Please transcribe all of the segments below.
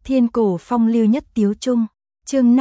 Thiên cổ phong lưu nhất tiếu trung, chương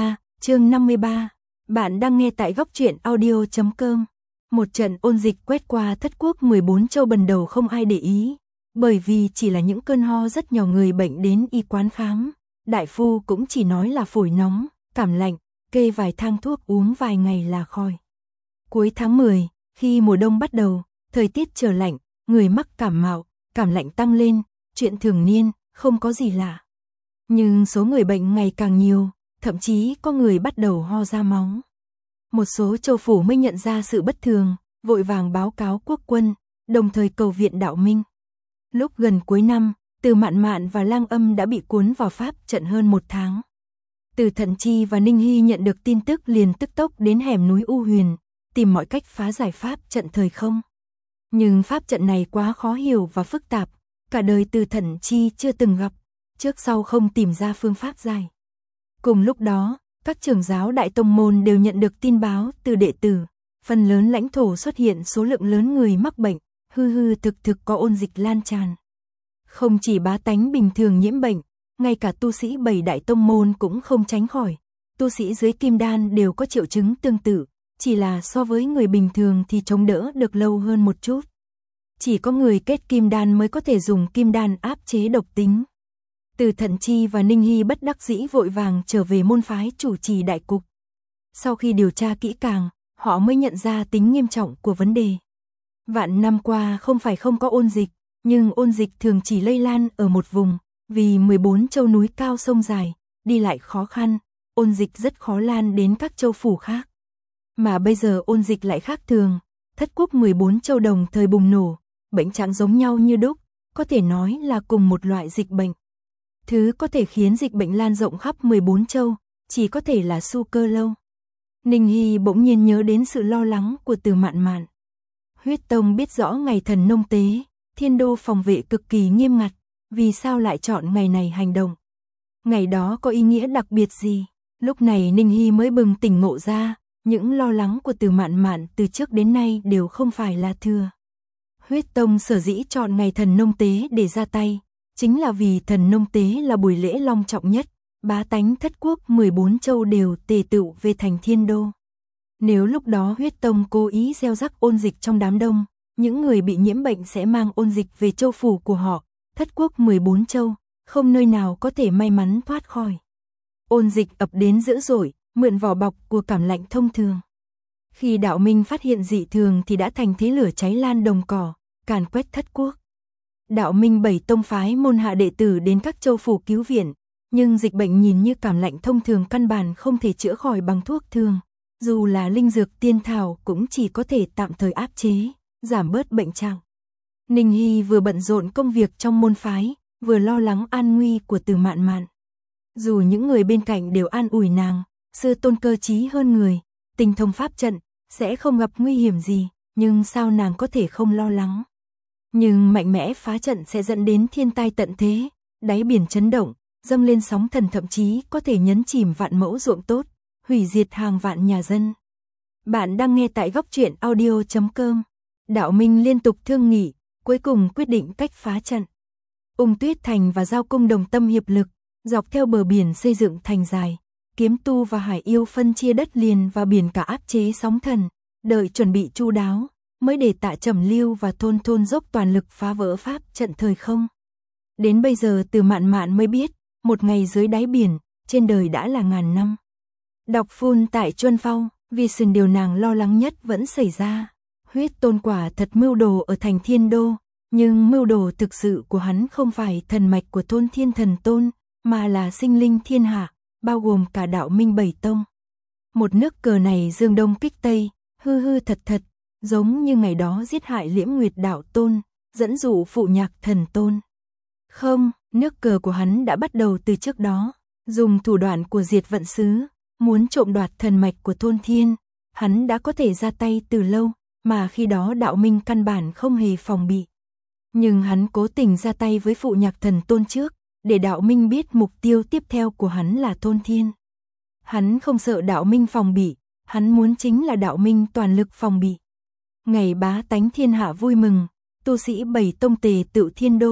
53. Bạn đang nghe tại góc truyện audio.com. Một trận ôn dịch quét qua thất quốc 14 châu bần đầu không ai để ý, bởi vì chỉ là những cơn ho rất nhỏ người bệnh đến y quán khám. Đại phu cũng chỉ nói là phổi nóng, cảm lạnh, kê vài thang thuốc uống vài ngày là khỏi. Cuối tháng 10, khi mùa đông bắt đầu, thời tiết trở lạnh, người mắc cảm mạo, cảm lạnh tăng lên, chuyện thường niên, không có gì lạ. Nhưng số người bệnh ngày càng nhiều, thậm chí có người bắt đầu ho ra máu. Một số châu phủ mới nhận ra sự bất thường, vội vàng báo cáo quốc quân, đồng thời cầu viện Đạo Minh. Lúc gần cuối năm, Từ Mạn Mạn và Lang Âm đã bị cuốn vào pháp trận hơn 1 tháng. Từ Thận Chi và Ninh Hy nhận được tin tức liền tức tốc đến hẻm núi U Huyền, tìm mọi cách phá giải pháp trận thời không. Nhưng pháp trận này quá khó hiểu và phức tạp, cả đời Từ Thận Chi chưa từng gặp, trước sau không tìm ra phương pháp giải. Cùng lúc đó, các trưởng giáo đại tông môn đều nhận được tin báo từ đệ tử, phần lớn lãnh thổ xuất hiện số lượng lớn người mắc bệnh, hư thực có ôn dịch lan tràn. Không chỉ bá tánh bình thường nhiễm bệnh, ngay cả tu sĩ 7 đại tông môn cũng không tránh khỏi. Tu sĩ dưới kim đan đều có triệu chứng tương tự, chỉ là so với người bình thường thì chống đỡ được lâu hơn một chút. Chỉ có người kết kim đan mới có thể dùng kim đan áp chế độc tính. Từ Thận Chi và Ninh Hy bất đắc dĩ vội vàng trở về môn phái chủ trì đại cục. Sau khi điều tra kỹ càng, họ mới nhận ra tính nghiêm trọng của vấn đề. Vạn năm qua không phải không có ôn dịch, nhưng ôn dịch thường chỉ lây lan ở một vùng, vì 14 châu núi cao sông dài, đi lại khó khăn, ôn dịch rất khó lan đến các châu phủ khác. Mà bây giờ ôn dịch lại khác thường, thất quốc 14 châu đồng thời bùng nổ, bệnh trạng giống nhau như đúc, có thể nói là cùng một loại dịch bệnh. Thứ có thể khiến dịch bệnh lan rộng khắp 14 châu, chỉ có thể là su cơ lâu. Ninh Hy bỗng nhiên nhớ đến sự lo lắng của Từ Mạn Mạn. Huyết Tông biết rõ ngày thần nông tế, thiên đô phòng vệ cực kỳ nghiêm ngặt, vì sao lại chọn ngày này hành động? Ngày đó có ý nghĩa đặc biệt gì? Lúc này Ninh Hy mới bừng tỉnh ngộ ra, những lo lắng của Từ Mạn Mạn từ trước đến nay đều không phải là thừa. Huyết Tông sở dĩ chọn ngày thần nông tế để ra tay, chính là vì thần nông tế là buổi lễ long trọng nhất, bá tánh thất quốc 14 châu đều tề tựu về thành thiên đô. Nếu lúc đó Huyết Tông cố ý gieo rắc ôn dịch trong đám đông, những người bị nhiễm bệnh sẽ mang ôn dịch về châu phủ của họ, thất quốc 14 châu, không nơi nào có thể may mắn thoát khỏi. Ôn dịch ập đến dữ dội, mượn vỏ bọc của cảm lạnh thông thường. Khi Đạo Minh phát hiện dị thường thì đã thành thế lửa cháy lan đồng cỏ, càn quét thất quốc. Đạo Minh 7 tông phái môn hạ đệ tử đến các châu phủ cứu viện, nhưng dịch bệnh nhìn như cảm lạnh thông thường căn bản không thể chữa khỏi bằng thuốc thường. Dù là linh dược tiên thảo cũng chỉ có thể tạm thời áp chế, giảm bớt bệnh trạng. Ninh Hy vừa bận rộn công việc trong môn phái, vừa lo lắng an nguy của Từ Mạn Mạn. Dù những người bên cạnh đều an ủi nàng, sư tôn cơ trí hơn người, tinh thông pháp trận, sẽ không gặp nguy hiểm gì, nhưng sao nàng có thể không lo lắng. Nhưng mạnh mẽ phá trận sẽ dẫn đến thiên tai tận thế, đáy biển chấn động, dâng lên sóng thần thậm chí có thể nhấn chìm vạn mẫu ruộng tốt, hủy diệt hàng vạn nhà dân. Bạn đang nghe tại góc truyện audio.com. Đạo Minh liên tục thương nghị, cuối cùng quyết định cách phá trận. Ung Tuyết Thành và Giao Cung đồng tâm hiệp lực, dọc theo bờ biển xây dựng thành dài, Kiếm Tu và Hải Yêu phân chia đất liền và biển cả áp chế sóng thần, đợi chuẩn bị chu đáo, mới để Tạ Trầm Lưu và Thôn dốc toàn lực phá vỡ pháp trận thời không. Đến bây giờ Từ Mạn Mạn mới biết, một ngày dưới đáy biển, trên đời đã là ngàn năm. Đọc phun tại Chuân Phong, vì sừng điều nàng lo lắng nhất vẫn xảy ra. Huyết Tôn quả thật mưu đồ ở thành thiên đô, nhưng mưu đồ thực sự của hắn không phải thần mạch của Thôn Thiên Thần Tôn, mà là sinh linh thiên hạ, bao gồm cả Đạo Minh 7 tông. Một nước cờ này dương đông kích tây, hư thật, giống như ngày đó giết hại Liễm Nguyệt Đạo Tôn, dẫn dụ Phụ Nhạc Thần Tôn. Không, nước cờ của hắn đã bắt đầu từ trước đó, dùng thủ đoạn của Diệt Vận Sứ, muốn trộm đoạt thần mạch của Thôn Thiên, hắn đã có thể ra tay từ lâu, mà khi đó Đạo Minh căn bản không hề phòng bị. Nhưng hắn cố tình ra tay với Phụ Nhạc Thần Tôn trước, để Đạo Minh biết mục tiêu tiếp theo của hắn là Thôn Thiên. Hắn không sợ Đạo Minh phòng bị, hắn muốn chính là Đạo Minh toàn lực phòng bị. Ngày bá tánh thiên hạ vui mừng, tu sĩ 7 tông tề tựu thiên đô,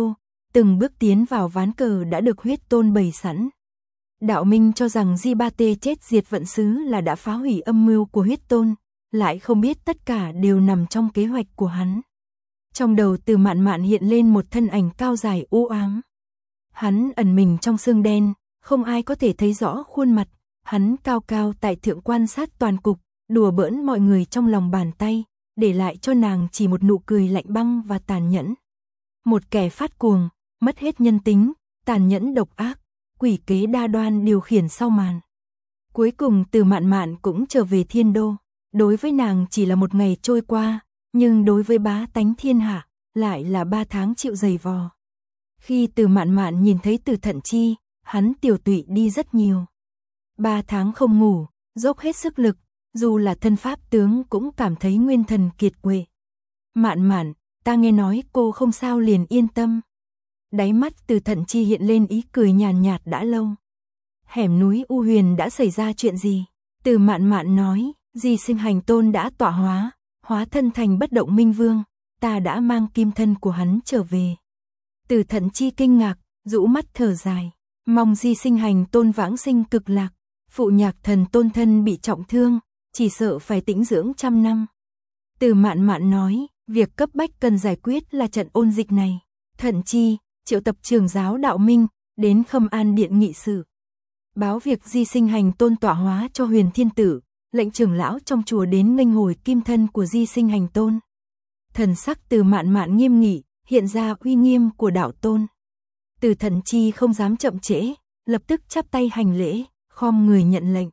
từng bước tiến vào ván cờ đã được huyết tôn bày sẵn. Đạo Minh cho rằng Di Ba Tê chết diệt vận xứ là đã phá hủy âm mưu của huyết tôn, lại không biết tất cả đều nằm trong kế hoạch của hắn. Trong đầu Từ Mạn Mạn hiện lên một thân ảnh cao dài u ám. Hắn ẩn mình trong sương đen, không ai có thể thấy rõ khuôn mặt, hắn cao cao tại thượng quan sát toàn cục, đùa bỡn mọi người trong lòng bàn tay, để lại cho nàng chỉ một nụ cười lạnh băng và tàn nhẫn. Một kẻ phát cuồng, mất hết nhân tính, tàn nhẫn độc ác, quỷ kế đa đoan điều khiển sau màn. Cuối cùng Từ Mạn Mạn cũng trở về Thiên Đô, đối với nàng chỉ là một ngày trôi qua, nhưng đối với bá tánh thiên hạ, lại là 3 tháng chịu giày vò. Khi Từ Mạn Mạn nhìn thấy Từ Thận Chi, hắn tiểu tụy đi rất nhiều. 3 tháng không ngủ, dốc hết sức lực, dù là thân pháp tướng cũng cảm thấy nguyên thần kiệt quệ. Mạn Mạn, ta nghe nói cô không sao liền yên tâm. Đáy mắt Từ Thận Chi hiện lên ý cười nhàn nhạt đã lâu. Hẻm núi U Huyền đã xảy ra chuyện gì? Từ Mạn Mạn nói, Di Sinh Hành Tôn đã tọa hóa, hóa thân thành bất động minh vương, ta đã mang kim thân của hắn trở về. Từ Thận Chi kinh ngạc, rũ mắt thở dài, mong Di Sinh Hành Tôn vãng sinh cực lạc, phụ nhạc thần tôn thân bị trọng thương, chỉ sợ phải tĩnh dưỡng trăm năm. Từ Mạn Mạn nói, việc cấp bách cần giải quyết là trận ôn dịch này. Thận Chi triệu tập trưởng giáo Đạo Minh đến Khâm An Điện nghị sự, báo việc Di Sinh Hành Tôn tọa hóa cho Huyền Thiên Tử, lệnh trưởng lão trong chùa đến nghênh hồi kim thân của Di Sinh Hành Tôn. Thần sắc Từ Mạn Mạn nghiêm nghị, hiện ra uy nghiêm của đạo tôn. Từ Thận Chi không dám chậm trễ, lập tức chắp tay hành lễ, khom người nhận lệnh.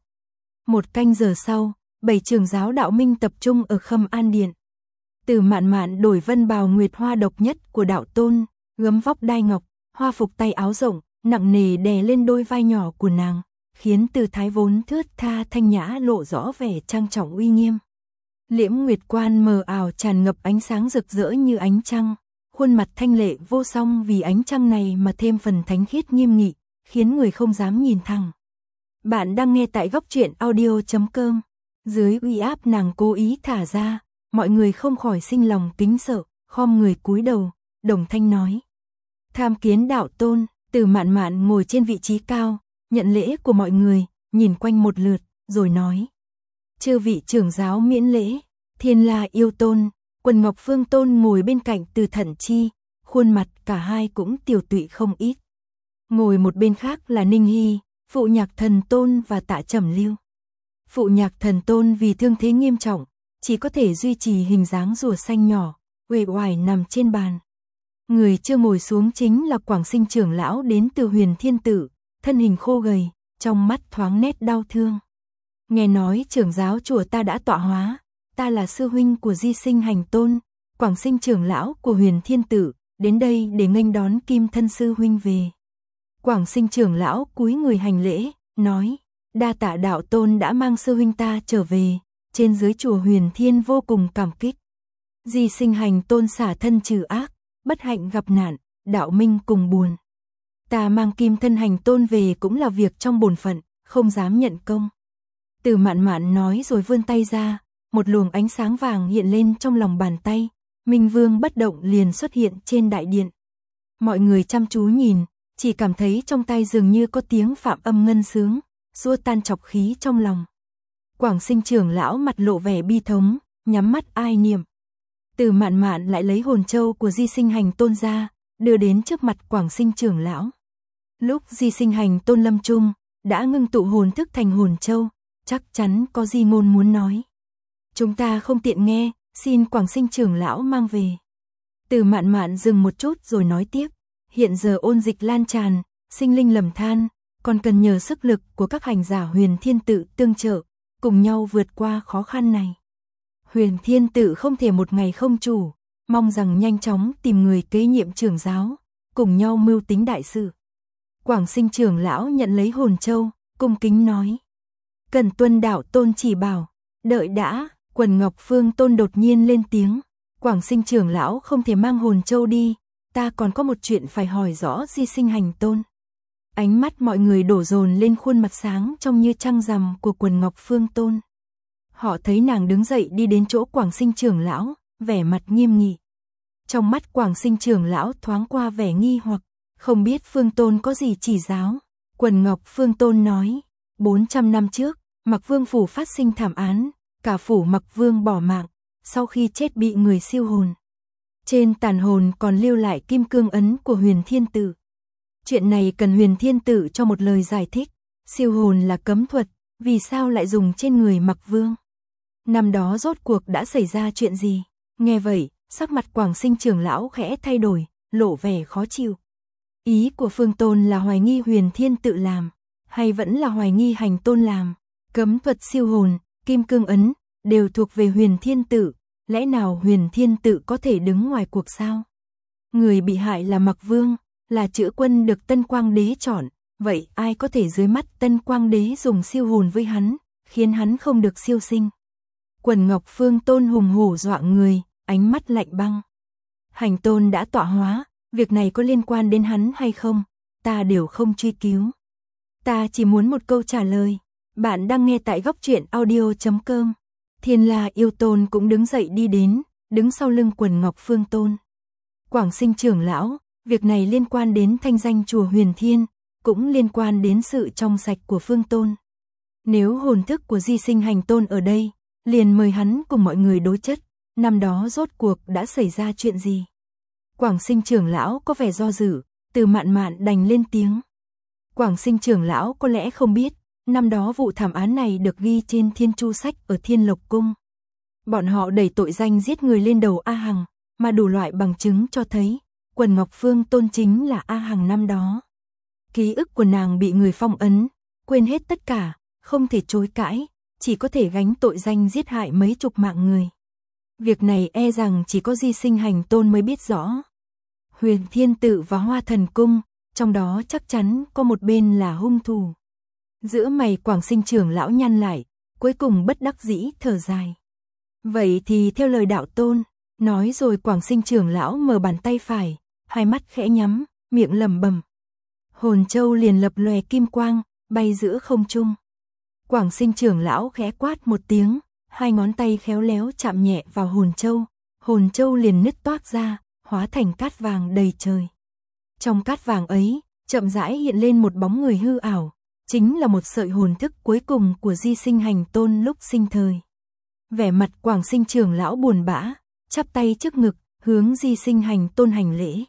1 canh giờ sau, 7 trưởng giáo Đạo Minh tập trung ở Khâm An Điện. Từ Mạn Mạn đổi vân bào nguyệt hoa độc nhất của đạo tôn, gấm vóc đai ngọc, hoa phục tay áo rộng, nặng nề đè lên đôi vai nhỏ của nàng, khiến Từ thái vốn thướt tha thanh nhã lộ rõ vẻ trang trọng uy nghiêm. Liễm nguyệt quan mờ ảo tràn ngập ánh sáng rực rỡ như ánh trăng, khuôn mặt thanh lệ vô song vì ánh trăng này mà thêm phần thánh khiết nghiêm nghị, khiến người không dám nhìn thẳng. Bạn đang nghe tại góc truyện audio.com. Dưới uy áp nàng cố ý thả ra, mọi người không khỏi sinh lòng kính sợ, khom người cúi đầu, đồng thanh nói. Tham kiến đạo tôn. Từ Mạn Mạn ngồi trên vị trí cao, nhận lễ của mọi người, nhìn quanh một lượt, rồi nói. Chư vị trưởng giáo miễn lễ. Thiên La Yêu Tôn, Quần Ngọc Phương Tôn ngồi bên cạnh Từ Thận Chi, khuôn mặt cả hai cũng tiểu tụy không ít. Ngồi một bên khác là Ninh Hy, Phụ Nhạc Thần Tôn và Tạ Trầm Lưu. Phụ Nhạc Thần Tôn vì thương thế nghiêm trọng, chỉ có thể duy trì hình dáng rùa xanh nhỏ, uể oải nằm trên bàn. Người chưa ngồi xuống chính là Quảng Sinh trưởng lão đến từ Huyền Thiên Tử, thân hình khô gầy, trong mắt thoáng nét đau thương. Nghe nói trưởng giáo chùa ta đã tọa hóa, ta là sư huynh của Di Sinh Hành Tôn, Quảng Sinh trưởng lão của Huyền Thiên Tử, đến đây để nghênh đón kim thân sư huynh về. Quảng Sinh trưởng lão cúi người hành lễ, nói, đa tạ đạo tôn đã mang sư huynh ta trở về, trên dưới chùa Huyền Thiên vô cùng cảm kích. Di Sinh Hành Tôn xả thân trừ ác, bất hạnh gặp nạn, Đạo Minh cùng buồn. Ta mang kim thân Hành Tôn về cũng là việc trong bổn phận, không dám nhận công. Từ Mạn Mạn nói rồi vươn tay ra, một luồng ánh sáng vàng hiện lên trong lòng bàn tay, Minh Vương bất động liền xuất hiện trên đại điện. Mọi người chăm chú nhìn, chỉ cảm thấy trong tay dường như có tiếng phạm âm ngân sướng, xua tan trọc khí trong lòng. Quảng Sinh trưởng lão mặt lộ vẻ bi thống, nhắm mắt ai niệm. Từ Mạn Mạn lại lấy hồn châu của Di Sinh Hành Tôn ra, đưa đến trước mặt Quảng Sinh trưởng lão. Lúc Di Sinh Hành Tôn lâm chung, đã ngưng tụ hồn thức thành hồn châu, chắc chắn có di ngôn muốn nói. Chúng ta không tiện nghe, xin Quảng Sinh trưởng lão mang về. Từ Mạn Mạn dừng một chút rồi nói tiếp, hiện giờ ôn dịch lan tràn, sinh linh lầm than, còn cần nhờ sức lực của các hành giả Huyền Thiên Tự tương trợ, cùng nhau vượt qua khó khăn này. Huyền Thiên Tự không thể một ngày không chủ, mong rằng nhanh chóng tìm người kế nhiệm trưởng giáo, cùng nhau mưu tính đại sự. Quảng Sinh trưởng lão nhận lấy hồn châu, cung kính nói. Cần tuân đạo tôn chỉ bảo, đợi đã. Quần Ngọc Phương Tôn đột nhiên lên tiếng. Quảng Sinh trưởng lão không thể mang hồn châu đi, ta còn có một chuyện phải hỏi rõ Di Sinh Hành Tôn. Ánh mắt mọi người đổ dồn lên khuôn mặt sáng trong như trăng rằm của Quần Ngọc Phương Tôn. Họ thấy nàng đứng dậy đi đến chỗ Quảng Sinh trưởng lão, vẻ mặt nghiêm nghị. Trong mắt Quảng Sinh trưởng lão thoáng qua vẻ nghi hoặc. Không biết Phương Tôn có gì chỉ giáo. Quần Ngọc Phương Tôn nói, 400 năm trước, Mặc Vương phủ phát sinh thảm án, cả phủ Mặc Vương bỏ mạng, sau khi chết bị người siêu hồn. Trên tàn hồn còn lưu lại kim cương ấn của Huyền Thiên Tử. Chuyện này cần Huyền Thiên Tử cho một lời giải thích, siêu hồn là cấm thuật, vì sao lại dùng trên người Mặc Vương? Năm đó rốt cuộc đã xảy ra chuyện gì? Nghe vậy, sắc mặt Quảng Sinh trưởng lão khẽ thay đổi, lộ vẻ khó chịu. Ý của Phương Tôn là hoài nghi Huyền Thiên Tự làm, hay vẫn là hoài nghi Hành Tôn làm? Cấm thuật siêu hồn, kim cương ấn, đều thuộc về Huyền Thiên Tự, lẽ nào Huyền Thiên Tự có thể đứng ngoài cuộc sao? Người bị hại là Mặc Vương, là chữ quân được Tân Quang Đế chọn, vậy ai có thể dưới mắt Tân Quang Đế dùng siêu hồn với hắn, khiến hắn không được siêu sinh? Quần Ngọc Phương Tôn hùng hổ dọa người, ánh mắt lạnh băng. Hành Tôn đã tọa hóa, việc này có liên quan đến hắn hay không, ta đều không truy cứu. Ta chỉ muốn một câu trả lời. Bạn đang nghe tại góc truyện audio.com. Thiên La Yêu Tôn cũng đứng dậy đi đến, đứng sau lưng Quần Ngọc Phương Tôn. Quảng Sinh trưởng lão, việc này liên quan đến thanh danh chùa Huyền Thiên, cũng liên quan đến sự trong sạch của Phương Tôn. Nếu hồn thức của Di Sinh Hành Tôn ở đây, liền mời hắn cùng mọi người đối chất, năm đó rốt cuộc đã xảy ra chuyện gì? Quảng Sinh trưởng lão có vẻ do dự, Từ Mạn Mạn đành lên tiếng. Quảng Sinh trưởng lão có lẽ không biết, năm đó vụ thảm án này được ghi trên Thiên Chu Sách ở Thiên Lộc Cung. Bọn họ đẩy tội danh giết người lên đầu A Hằng, mà đủ loại bằng chứng cho thấy, Quần Ngọc Phương Tôn chính là A Hằng năm đó. Ký ức của nàng bị người phong ấn, quên hết tất cả, không thể chối cãi, chỉ có thể gánh tội danh giết hại mấy chục mạng người. Việc này e rằng chỉ có Di Sinh Hành Tôn mới biết rõ. Huyền Thiên Tự và Hoa Thần Cung, trong đó chắc chắn có một bên là hung thủ. Giữa mày Quảng Sinh trưởng lão nhăn lại, cuối cùng bất đắc dĩ thở dài. Vậy thì theo lời đạo tôn, nói rồi Quảng Sinh trưởng lão mở bàn tay phải, hai mắt khẽ nhắm, miệng lẩm bẩm. Hồn châu liền lập lòe kim quang, bay giữa không trung. Quảng Sinh trưởng lão khẽ quát một tiếng, hai ngón tay khéo léo chạm nhẹ vào hồn châu liền nứt toác ra, hóa thành cát vàng đầy trời. Trong cát vàng ấy, chậm rãi hiện lên một bóng người hư ảo, chính là một sợi hồn thức cuối cùng của Di Sinh Hành Tôn lúc sinh thời. Vẻ mặt Quảng Sinh trưởng lão buồn bã, chắp tay trước ngực, hướng Di Sinh Hành Tôn hành lễ.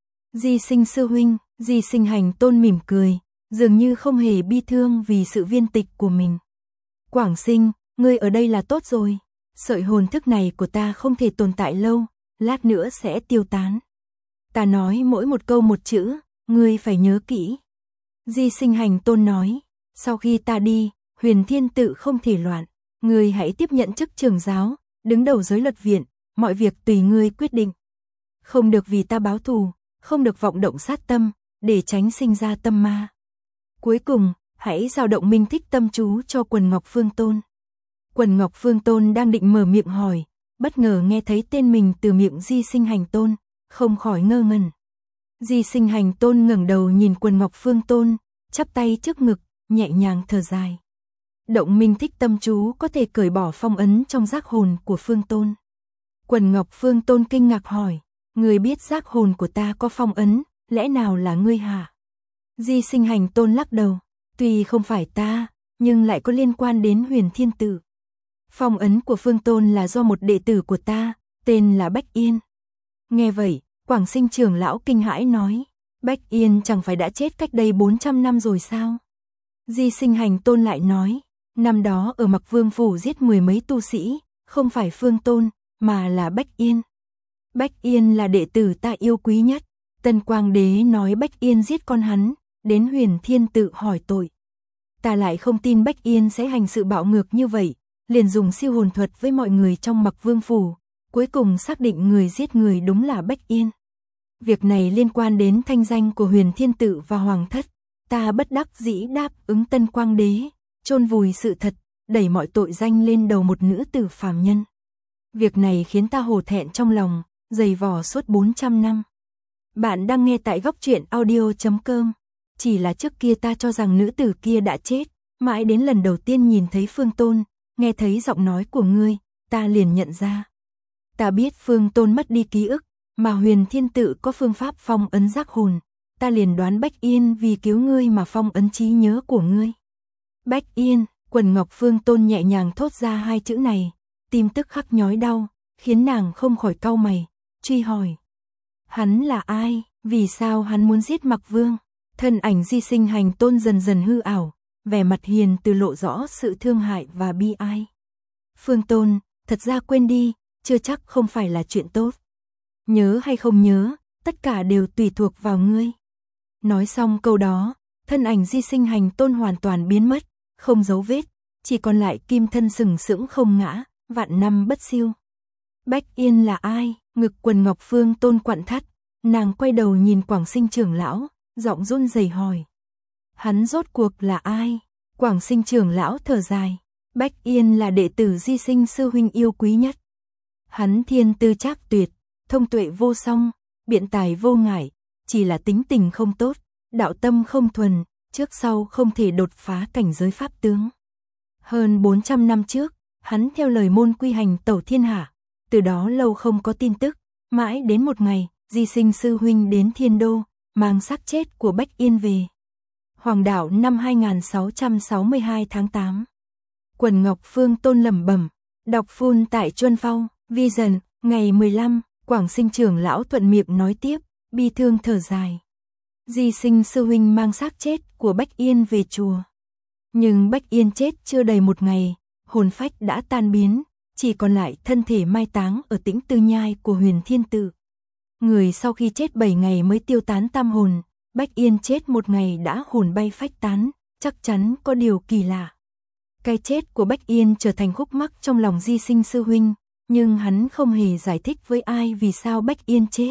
Di Sinh sư huynh, Di Sinh Hành Tôn mỉm cười, dường như không hề bi thương vì sự viên tịch của mình. Quảng Sinh, ngươi ở đây là tốt rồi, sợi hồn thức này của ta không thể tồn tại lâu, lát nữa sẽ tiêu tán. Ta nói mỗi một câu một chữ, ngươi phải nhớ kỹ. Di Sinh Hành Tôn nói, sau khi ta đi, Huyền Thiên Tự không thể loạn, ngươi hãy tiếp nhận chức trưởng giáo, đứng đầu giới luật viện, mọi việc tùy ngươi quyết định. Không được vì ta báo thù, không được vọng động sát tâm, để tránh sinh ra tâm ma. Cuối cùng, hãy dao động minh thích tâm chú cho Quần Ngọc Phương Tôn. Quần Ngọc Phương Tôn đang định mở miệng hỏi, bất ngờ nghe thấy tên mình từ miệng Di Sinh Hành Tôn, không khỏi ngơ ngẩn. Di Sinh Hành Tôn ngẩng đầu nhìn Quần Ngọc Phương Tôn, chắp tay trước ngực, nhẹ nhàng thở dài. Động minh thích tâm chú có thể cởi bỏ phong ấn trong giác hồn của Phương Tôn. Quần Ngọc Phương Tôn kinh ngạc hỏi, người biết giác hồn của ta có phong ấn, lẽ nào là ngươi hả? Di Sinh Hành Tôn lắc đầu, tuy không phải ta, nhưng lại có liên quan đến Huyền Thiên Tự. Phong ấn của Phương Tôn là do một đệ tử của ta, tên là Bách Yên. Nghe vậy, Quảng Sinh trưởng lão kinh hãi nói, Bách Yên chẳng phải đã chết cách đây 400 năm rồi sao? Di Sinh Hành Tôn lại nói, năm đó ở Mặc Vương phủ giết mười mấy tu sĩ, không phải Phương Tôn, mà là Bách Yên. Bách Yên là đệ tử ta yêu quý nhất, Tân Quang Đế nói Bách Yên giết con hắn, đến Huyền Thiên Tự hỏi tội. Ta lại không tin Bách Yên sẽ hành sự bạo ngược như vậy, liền dùng siêu hồn thuật với mọi người trong Mặc Vương phủ, cuối cùng xác định người giết người đúng là Bách Yên. Việc này liên quan đến thanh danh của Huyền Thiên Tự và Hoàng thất, ta bất đắc dĩ đáp ứng Tân Quang Đế, chôn vùi sự thật, đẩy mọi tội danh lên đầu một nữ tử phàm nhân. Việc này khiến ta hổ thẹn trong lòng, dày vò suốt 400 năm. Bạn đang nghe tại góc truyện audio.com. Chỉ là trước kia ta cho rằng nữ tử kia đã chết, mãi đến lần đầu tiên nhìn thấy Phương Tôn, nghe thấy giọng nói của ngươi, ta liền nhận ra. Ta biết Phương Tôn mất đi ký ức, mà Huyền Thiên Tự có phương pháp phong ấn giác hồn, ta liền đoán Bách Yên vì cứu ngươi mà phong ấn trí nhớ của ngươi. Bách Yên, Quần Ngọc Phương Tôn nhẹ nhàng thốt ra hai chữ này, tim tức khắc nhói đau, khiến nàng không khỏi cau mày, truy hỏi. Hắn là ai, vì sao hắn muốn giết Mặc Vương? Thân ảnh Di Sinh Hành Tôn dần dần hư ảo, vẻ mặt hiền từ lộ rõ sự thương hại và bi ai. Phương Tôn, thật ra quên đi, chưa chắc không phải là chuyện tốt. Nhớ hay không nhớ, tất cả đều tùy thuộc vào ngươi. Nói xong câu đó, thân ảnh Di Sinh Hành Tôn hoàn toàn biến mất, không dấu vết, chỉ còn lại kim thân sừng sững không ngã, vạn năm bất siêu. Bách Yên là ai? Ngực Quần Ngọc Phương Tôn quặn thắt, nàng quay đầu nhìn Quảng Sinh trưởng lão, giọng run rẩy hỏi. Hắn rốt cuộc là ai? Quảng Sinh trưởng lão thở dài, Bách Yên là đệ tử Di Sinh sư huynh yêu quý nhất. Hắn thiên tư trác tuyệt, thông tuệ vô song, biện tài vô ngại, chỉ là tính tình không tốt, đạo tâm không thuần, trước sau không thể đột phá cảnh giới pháp tướng. Hơn 400 năm trước, hắn theo lời môn quy hành tẩu thiên hạ, từ đó lâu không có tin tức, mãi đến một ngày, Di Sinh sư huynh đến Thiên Đô, mang xác chết của Bách Yên về. Hoàng đạo năm 2662 tháng 8. Quần Ngọc Phương Tôn lẩm bẩm, đọc phun tại Chuân Phao, Vision, ngày 15, Quảng Sinh trưởng lão thuận miệng nói tiếp, bi thương thở dài. Di Sinh sư huynh mang xác chết của Bách Yên về chùa. Nhưng Bách Yên chết chưa đầy một ngày, hồn phách đã tan biến, chỉ còn lại thân thể mai táng ở Tĩnh Tư Nhai của Huyền Thiên Tự. Người sau khi chết 7 ngày mới tiêu tán tam hồn, Bách Yên chết một ngày đã hồn bay phách tán, chắc chắn có điều kỳ lạ. Cái chết của Bách Yên trở thành khúc mắc trong lòng Di Sinh sư huynh, nhưng hắn không hề giải thích với ai vì sao Bách Yên chết.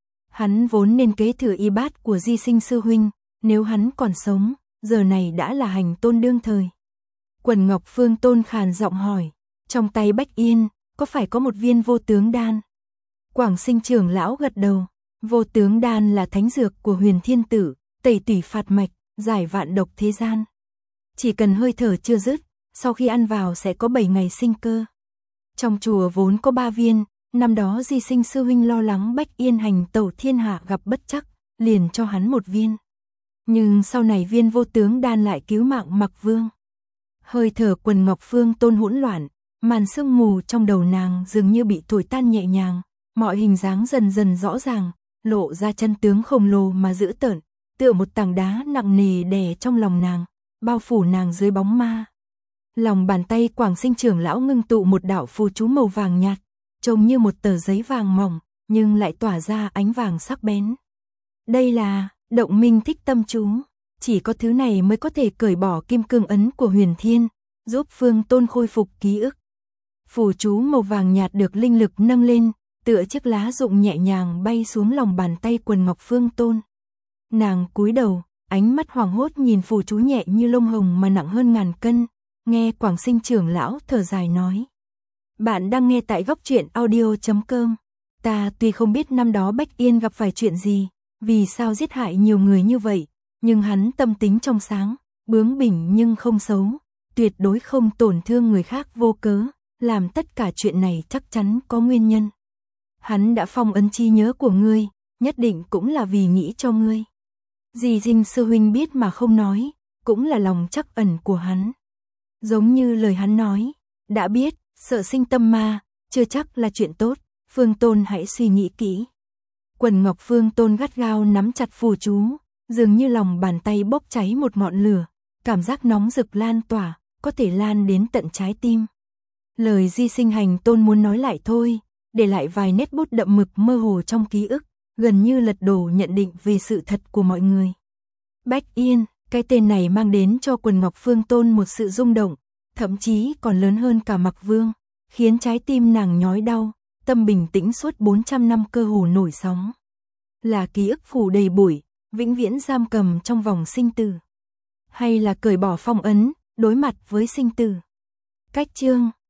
Hắn vốn nên kế thừa y bát của Di Sinh sư huynh, nếu hắn còn sống, giờ này đã là hành tôn đương thời. Quần Ngọc Phương Tôn khàn giọng hỏi, trong tay Bách Yên, có phải có một viên vô tướng đan? Quảng Sinh trưởng lão gật đầu, vô tướng đan là thánh dược của Huyền Thiên Tử, tẩy tủy phạt mạch, giải vạn độc thế gian. Chỉ cần hơi thở chưa dứt, sau khi ăn vào sẽ có 7 ngày sinh cơ. Trong chùa vốn có 3 viên, năm đó Di Sinh sư huynh lo lắng Bách Yên hành tẩu thiên hạ gặp bất trắc, liền cho hắn một viên. Nhưng sau này viên vô tướng đan lại cứu mạng Mặc Vương. Hơi thở Quần Ngọc Phương Tôn hỗn loạn, màn sương mù trong đầu nàng dường như bị thổi tan nhẹ nhàng, mọi hình dáng dần dần rõ ràng, lộ ra chân tướng khổng lồ mà dữ tợn, tựa một tảng đá nặng nề đè trong lòng nàng, bao phủ nàng dưới bóng ma. Lòng bàn tay Quảng Sinh trưởng lão ngưng tụ một đạo phù chú màu vàng nhạt, trông như một tờ giấy vàng mỏng, nhưng lại tỏa ra ánh vàng sắc bén. Đây là Động Minh Thích Tâm chú, chỉ có thứ này mới có thể cởi bỏ kim cương ấn của Huyền Thiên, giúp Phương Tôn khôi phục ký ức. Phù chú màu vàng nhạt được linh lực nâng lên, tựa chiếc lá rụng nhẹ nhàng bay xuống lòng bàn tay Quần Ngọc Phương Tôn. Nàng cúi đầu, ánh mắt hoảng hốt nhìn phù chú nhẹ như lông hồng mà nặng hơn ngàn cân, nghe Quảng Sinh trưởng lão thở dài nói. Bạn đang nghe tại góc truyện audio.com. Ta tuy không biết năm đó Bách Yên gặp phải chuyện gì, vì sao giết hại nhiều người như vậy, nhưng hắn tâm tính trong sáng, bướng bỉnh nhưng không xấu, tuyệt đối không tổn thương người khác vô cớ, làm tất cả chuyện này chắc chắn có nguyên nhân. Hắn đã phong ấn trí nhớ của ngươi, nhất định cũng là vì nghĩ cho ngươi. Di Sinh sư huynh biết mà không nói, cũng là lòng trắc ẩn của hắn. Giống như lời hắn nói, đã biết, sợ sinh tâm ma, chưa chắc là chuyện tốt, Phương Tôn hãy suy nghĩ kỹ. Quần Ngọc Phương Tôn gắt gao nắm chặt phù chú, dường như lòng bàn tay bốc cháy một ngọn lửa, cảm giác nóng rực lan tỏa, có thể lan đến tận trái tim. Lời Di Sinh Hành Tôn muốn nói lại thôi, để lại vài nét bút đậm mực mơ hồ trong ký ức, gần như lật đổ nhận định về sự thật của mọi người. Bách Yên, cái tên này mang đến cho Quần Ngọc Phương Tôn một sự rung động, thậm chí còn lớn hơn cả Mặc Vương, khiến trái tim nàng nhói đau, tâm bình tĩnh suốt 400 năm cơ hồ nổi sóng. Là ký ức phủ đầy bụi, vĩnh viễn giam cầm trong vòng sinh tử. Hay là cởi bỏ phong ấn, đối mặt với sinh tử. Cách chương